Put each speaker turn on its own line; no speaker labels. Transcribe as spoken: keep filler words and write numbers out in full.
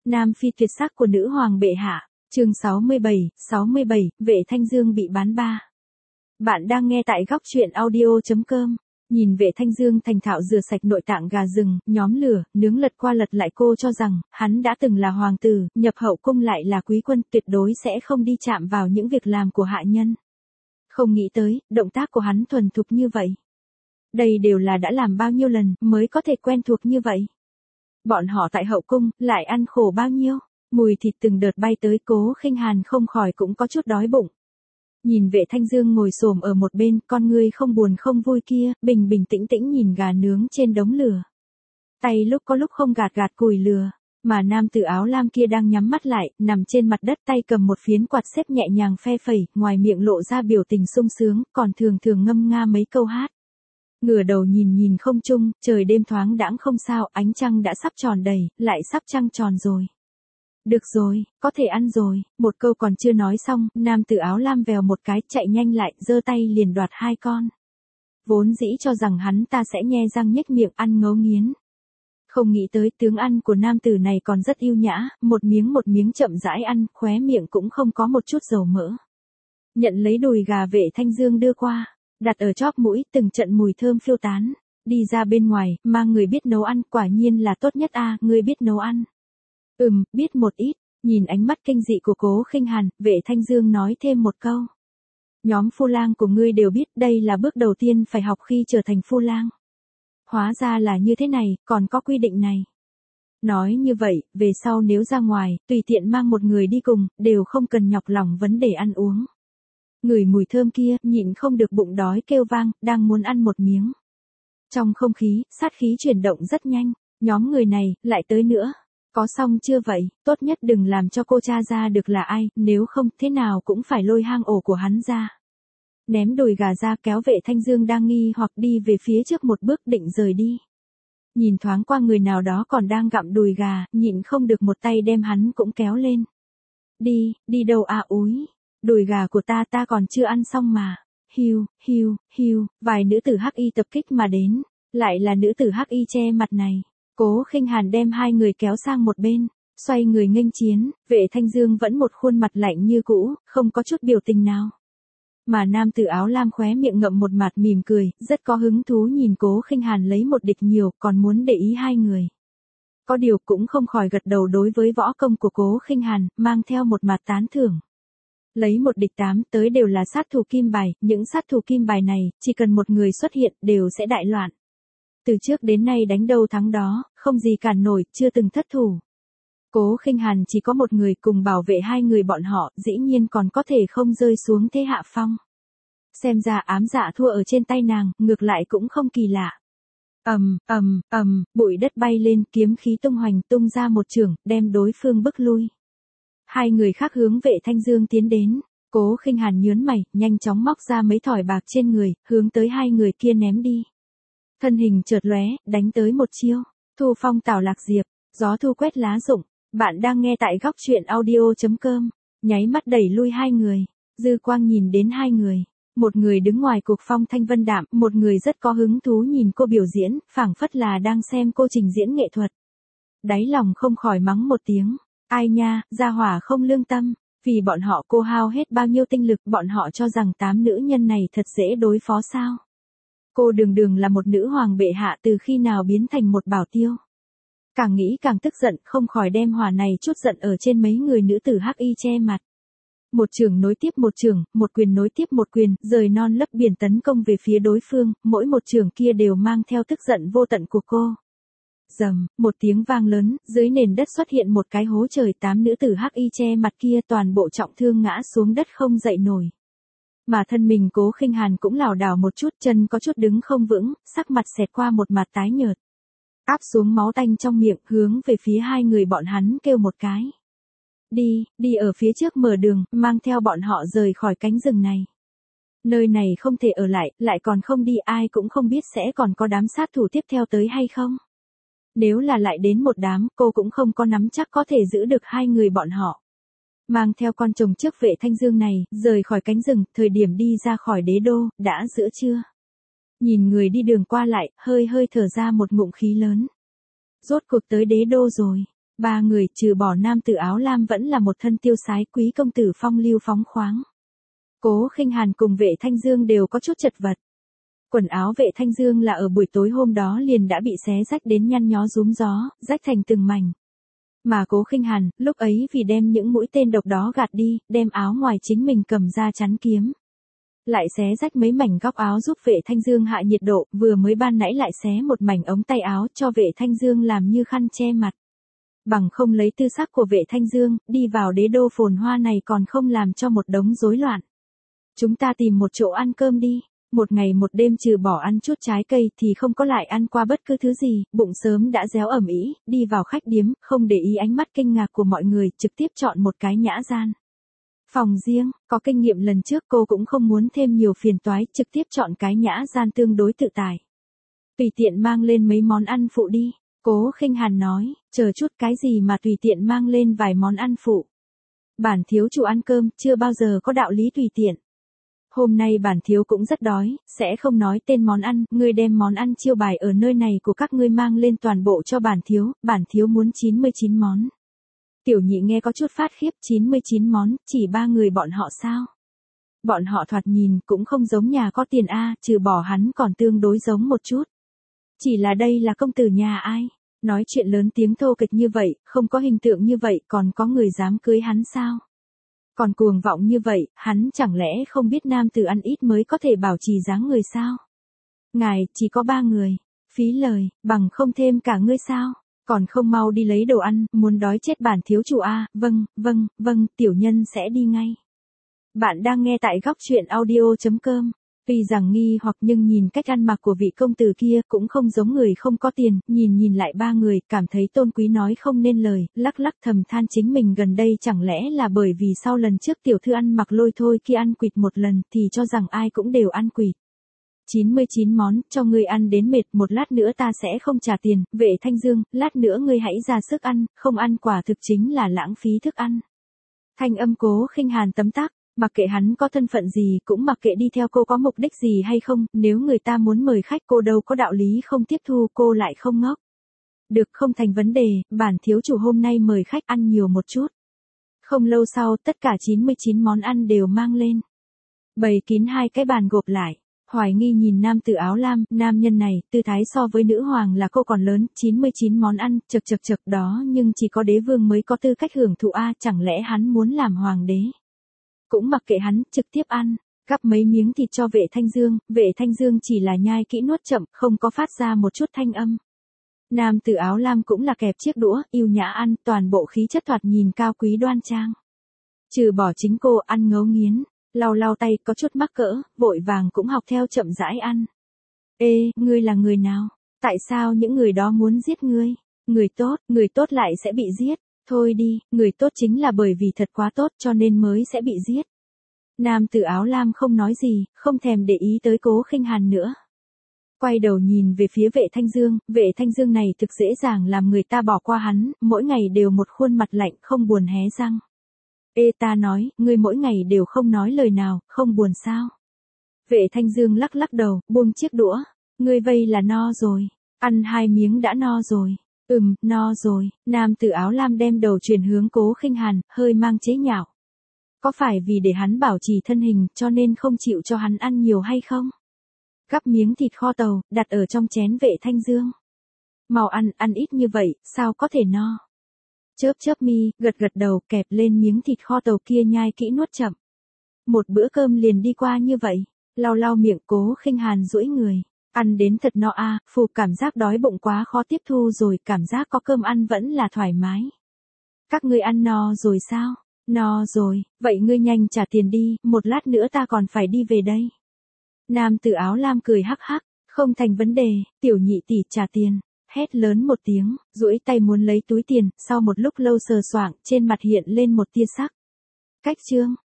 Nam phi tuyệt sắc của nữ hoàng bệ hạ, chương sáu mươi bảy, sáu mươi bảy, Vệ Thanh Dương bị bán ba. Bạn đang nghe tại góc truyện audio chấm com. Nhìn Vệ Thanh Dương thành thạo rửa sạch nội tạng gà rừng, nhóm lửa, nướng lật qua lật lại, cô cho rằng, hắn đã từng là hoàng tử, nhập hậu cung lại là quý quân, tuyệt đối sẽ không đi chạm vào những việc làm của hạ nhân. Không nghĩ tới, động tác của hắn thuần thục như vậy. Đây đều là đã làm bao nhiêu lần, mới có thể quen thuộc như vậy. Bọn họ tại hậu cung, lại ăn khổ bao nhiêu, mùi thịt từng đợt bay tới, Cố Khinh Hàn không khỏi cũng có chút đói bụng. Nhìn Vệ Thanh Dương ngồi xổm ở một bên, con ngươi không buồn không vui kia, bình bình tĩnh tĩnh nhìn gà nướng trên đống lửa. Tay lúc có lúc không gạt gạt củi lửa, mà nam tử áo lam kia đang nhắm mắt lại, nằm trên mặt đất, tay cầm một phiến quạt xếp nhẹ nhàng phe phẩy, ngoài miệng lộ ra biểu tình sung sướng, còn thường thường ngâm nga mấy câu hát. Ngửa đầu nhìn nhìn không trung, trời đêm thoáng đãng không sao, ánh trăng đã sắp tròn đầy, lại sắp trăng tròn rồi. Được rồi, có thể ăn rồi, một câu còn chưa nói xong, nam tử áo lam vèo một cái, chạy nhanh lại, giơ tay liền đoạt hai con. Vốn dĩ cho rằng hắn ta sẽ nhe răng nhếch miệng ăn ngấu nghiến. Không nghĩ tới tướng ăn của nam tử này còn rất yêu nhã, một miếng một miếng chậm rãi ăn, khóe miệng cũng không có một chút dầu mỡ. Nhận lấy đùi gà Vệ Thanh Dương đưa qua, đặt ở chóp mũi, từng trận mùi thơm phiêu tán. Đi ra bên ngoài, mang người biết nấu ăn, quả nhiên là tốt nhất a, à, ngươi biết nấu ăn. Ừm, biết một ít, nhìn ánh mắt kinh dị của Cố Khinh Hàn, Vệ Thanh Dương nói thêm một câu. Nhóm phu lang của ngươi đều biết, đây là bước đầu tiên phải học khi trở thành phu lang. Hóa ra là như thế này, còn có quy định này. Nói như vậy, về sau nếu ra ngoài, tùy tiện mang một người đi cùng, đều không cần nhọc lòng vấn đề ăn uống. Ngửi mùi thơm kia, nhịn không được bụng đói kêu vang, đang muốn ăn một miếng. Trong không khí, sát khí chuyển động rất nhanh, nhóm người này, lại tới nữa. Có xong chưa vậy, tốt nhất đừng làm cho cô cha ra được là ai, nếu không, thế nào cũng phải lôi hang ổ của hắn ra. Ném đùi gà ra, kéo Vệ Thanh Dương đang nghi hoặc đi về phía trước một bước định rời đi. Nhìn thoáng qua người nào đó còn đang gặm đùi gà, nhịn không được một tay đem hắn cũng kéo lên. Đi, đi đâu à úi, đùi gà của ta ta còn chưa ăn xong mà. Hiu, hiu, hiu, vài nữ tử hắc y tập kích mà đến, lại là nữ tử hắc y che mặt này. Cố Khinh Hàn đem hai người kéo sang một bên, xoay người nghênh chiến, Vệ Thanh Dương vẫn một khuôn mặt lạnh như cũ, không có chút biểu tình nào. Mà nam tử áo lam khóe miệng ngậm một mặt mỉm cười, rất có hứng thú nhìn Cố Khinh Hàn lấy một địch nhiều, còn muốn để ý hai người. Có điều cũng không khỏi gật đầu đối với võ công của Cố Khinh Hàn, mang theo một mặt tán thưởng. Lấy một địch tám tới đều là sát thủ kim bài, những sát thủ kim bài này, chỉ cần một người xuất hiện, đều sẽ đại loạn. Từ trước đến nay đánh đâu thắng đó, không gì cản nổi, chưa từng thất thủ. Cố Khinh Hàn chỉ có một người cùng bảo vệ hai người bọn họ, dĩ nhiên còn có thể không rơi xuống thế hạ phong. Xem ra ám dạ thua ở trên tay nàng, ngược lại cũng không kỳ lạ. Ầm, ầm, ầm, bụi đất bay lên, kiếm khí tung hoành, tung ra một chưởng, đem đối phương bức lui. Hai người khác hướng Vệ Thanh Dương tiến đến, Cố Khinh Hàn nhướng mày, nhanh chóng móc ra mấy thỏi bạc trên người, hướng tới hai người kia ném đi. Thân hình chợt lóe, đánh tới một chiêu. Thu phong tảo lạc diệp, gió thu quét lá rụng. Bạn đang nghe tại góc truyện audio chấm com. Nháy mắt đẩy lui hai người. Dư quang nhìn đến hai người. Một người đứng ngoài cục phong thanh vân đạm, một người rất có hứng thú nhìn cô biểu diễn, phảng phất là đang xem cô trình diễn nghệ thuật. Đáy lòng không khỏi mắng một tiếng. Ai nha, gia hỏa không lương tâm. Vì bọn họ cô hao hết bao nhiêu tinh lực, bọn họ cho rằng tám nữ nhân này thật dễ đối phó sao. Cô đường đường là một nữ hoàng bệ hạ, từ khi nào biến thành một bảo tiêu. Càng nghĩ càng tức giận, không khỏi đem hỏa này chút giận ở trên mấy người nữ tử hắc y che mặt. Một chưởng nối tiếp một chưởng, một quyền nối tiếp một quyền, rời non lấp biển tấn công về phía đối phương, mỗi một chưởng kia đều mang theo tức giận vô tận của cô. Rầm, một tiếng vang lớn, dưới nền đất xuất hiện một cái hố trời, tám nữ tử hắc y che mặt kia toàn bộ trọng thương ngã xuống đất không dậy nổi. Mà thân mình Cố Khinh Hàn cũng lảo đảo một chút, chân có chút đứng không vững, sắc mặt xẹt qua một mặt tái nhợt. Áp xuống máu tanh trong miệng, hướng về phía hai người bọn hắn kêu một cái. Đi, đi ở phía trước mở đường, mang theo bọn họ rời khỏi cánh rừng này. Nơi này không thể ở lại, lại còn không đi, ai cũng không biết sẽ còn có đám sát thủ tiếp theo tới hay không. Nếu là lại đến một đám, cô cũng không có nắm chắc có thể giữ được hai người bọn họ. Mang theo con chồng trước Vệ Thanh Dương này, rời khỏi cánh rừng, thời điểm đi ra khỏi đế đô, đã giữa trưa. Nhìn người đi đường qua lại, hơi hơi thở ra một ngụm khí lớn. Rốt cuộc tới đế đô rồi. Ba người trừ bỏ nam tử áo lam vẫn là một thân tiêu sái quý công tử phong lưu phóng khoáng. Cố Khinh Hàn cùng Vệ Thanh Dương đều có chút chật vật. Quần áo Vệ Thanh Dương là ở buổi tối hôm đó liền đã bị xé rách đến nhăn nhó rúm gió, rách thành từng mảnh. Mà Cố Khinh Hàn, lúc ấy vì đem những mũi tên độc đó gạt đi, đem áo ngoài chính mình cầm ra chắn kiếm. Lại xé rách mấy mảnh góc áo giúp Vệ Thanh Dương hạ nhiệt độ, vừa mới ban nãy lại xé một mảnh ống tay áo cho Vệ Thanh Dương làm như khăn che mặt. Bằng không lấy tư sắc của Vệ Thanh Dương, đi vào đế đô phồn hoa này còn không làm cho một đống rối loạn. Chúng ta tìm một chỗ ăn cơm đi. Một ngày một đêm trừ bỏ ăn chút trái cây thì không có lại ăn qua bất cứ thứ gì, bụng sớm đã réo ẩm ĩ, đi vào khách điếm, không để ý ánh mắt kinh ngạc của mọi người, trực tiếp chọn một cái nhã gian. Phòng riêng, có kinh nghiệm lần trước cô cũng không muốn thêm nhiều phiền toái, trực tiếp chọn cái nhã gian tương đối tự tại. Tùy tiện mang lên mấy món ăn phụ đi, Cố Khinh Hàn nói, chờ chút cái gì mà tùy tiện mang lên vài món ăn phụ. Bản thiếu chủ ăn cơm, chưa bao giờ có đạo lý tùy tiện. Hôm nay bản thiếu cũng rất đói, sẽ không nói tên món ăn, ngươi đem món ăn chiêu bài ở nơi này của các ngươi mang lên toàn bộ cho bản thiếu, bản thiếu muốn chín mươi chín món. Tiểu nhị nghe có chút phát khiếp, chín mươi chín món, chỉ ba người bọn họ sao? Bọn họ thoạt nhìn cũng không giống nhà có tiền a, trừ bỏ hắn còn tương đối giống một chút. Chỉ là đây là công tử nhà ai? Nói chuyện lớn tiếng thô kịch như vậy, không có hình tượng như vậy, còn có người dám cưới hắn sao? Còn cuồng vọng như vậy, hắn chẳng lẽ không biết nam tử ăn ít mới có thể bảo trì dáng người sao? Ngài, chỉ có ba người. Phí lời, bằng không thêm cả ngươi sao? Còn không mau đi lấy đồ ăn, muốn đói chết bản thiếu chủ a. Vâng, vâng, vâng, tiểu nhân sẽ đi ngay. Bạn đang nghe tại góc truyện audio chấm com. Tuy rằng nghi hoặc nhưng nhìn cách ăn mặc của vị công tử kia cũng không giống người không có tiền, nhìn nhìn lại ba người, cảm thấy tôn quý nói không nên lời, lắc lắc thầm than chính mình gần đây chẳng lẽ là bởi vì sau lần trước tiểu thư ăn mặc lôi thôi kia ăn quỵt một lần thì cho rằng ai cũng đều ăn quỵt. chín mươi chín món, cho ngươi ăn đến mệt, một lát nữa ta sẽ không trả tiền, Vệ Thanh Dương, lát nữa ngươi hãy ra sức ăn, không ăn quả thực chính là lãng phí thức ăn. Thanh âm Cố Khinh Hàn tấm tắc. Mặc kệ hắn có thân phận gì, cũng mặc kệ đi theo cô có mục đích gì hay không, nếu người ta muốn mời khách cô đâu có đạo lý không tiếp thu, cô lại không ngốc. Được, không thành vấn đề, bản thiếu chủ hôm nay mời khách ăn nhiều một chút. Không lâu sau, tất cả chín mươi chín món ăn đều mang lên. Bày kín hai cái bàn gộp lại. Hoài nghi nhìn nam tử áo lam, nam nhân này, tư thái so với nữ hoàng là cô còn lớn, chín mươi chín món ăn, chật chật chật đó nhưng chỉ có đế vương mới có tư cách hưởng thụ a, chẳng lẽ hắn muốn làm hoàng đế? Cũng mặc kệ hắn, trực tiếp ăn, gắp mấy miếng thịt cho Vệ Thanh Dương, Vệ Thanh Dương chỉ là nhai kỹ nuốt chậm, không có phát ra một chút thanh âm. Nam tử áo lam cũng là kẹp chiếc đũa, yêu nhã ăn, toàn bộ khí chất thoạt nhìn cao quý đoan trang. Trừ bỏ chính cô ăn ngấu nghiến, lau lau tay có chút mắc cỡ, vội vàng cũng học theo chậm rãi ăn. Ê, ngươi là người nào? Tại sao những người đó muốn giết ngươi? Người tốt, người tốt lại sẽ bị giết. Thôi đi, người tốt chính là bởi vì thật quá tốt cho nên mới sẽ bị giết. Nam tử áo lam không nói gì, không thèm để ý tới Cố Khinh Hàn nữa. Quay đầu nhìn về phía Vệ Thanh Dương, Vệ Thanh Dương này thực dễ dàng làm người ta bỏ qua hắn, mỗi ngày đều một khuôn mặt lạnh không buồn hé răng. Ê ta nói, ngươi mỗi ngày đều không nói lời nào, không buồn sao? Vệ Thanh Dương lắc lắc đầu, buông chiếc đũa. Ngươi vây là no rồi, ăn hai miếng đã no rồi. Ừm, no rồi, nam tử áo lam đem đầu chuyển hướng Cố Khinh Hàn, hơi mang chế nhạo. Có phải vì để hắn bảo trì thân hình cho nên không chịu cho hắn ăn nhiều hay không? Gắp miếng thịt kho tàu, đặt ở trong chén Vệ Thanh Dương. Mau ăn, ăn ít như vậy, sao có thể no? Chớp chớp mi, gật gật đầu, kẹp lên miếng thịt kho tàu kia nhai kỹ nuốt chậm. Một bữa cơm liền đi qua như vậy, lau lau miệng Cố Khinh Hàn duỗi người. Ăn đến thật no a, à, phù cảm giác đói bụng quá khó tiếp thu rồi, cảm giác có cơm ăn vẫn là thoải mái. Các ngươi ăn no rồi sao? No rồi, vậy ngươi nhanh trả tiền đi, một lát nữa ta còn phải đi về đây. Nam tử áo lam cười hắc hắc, không thành vấn đề, tiểu nhị tỷ trả tiền. Hét lớn một tiếng, duỗi tay muốn lấy túi tiền, sau một lúc lâu sờ soạng, trên mặt hiện lên một tia sắc. Cách chương,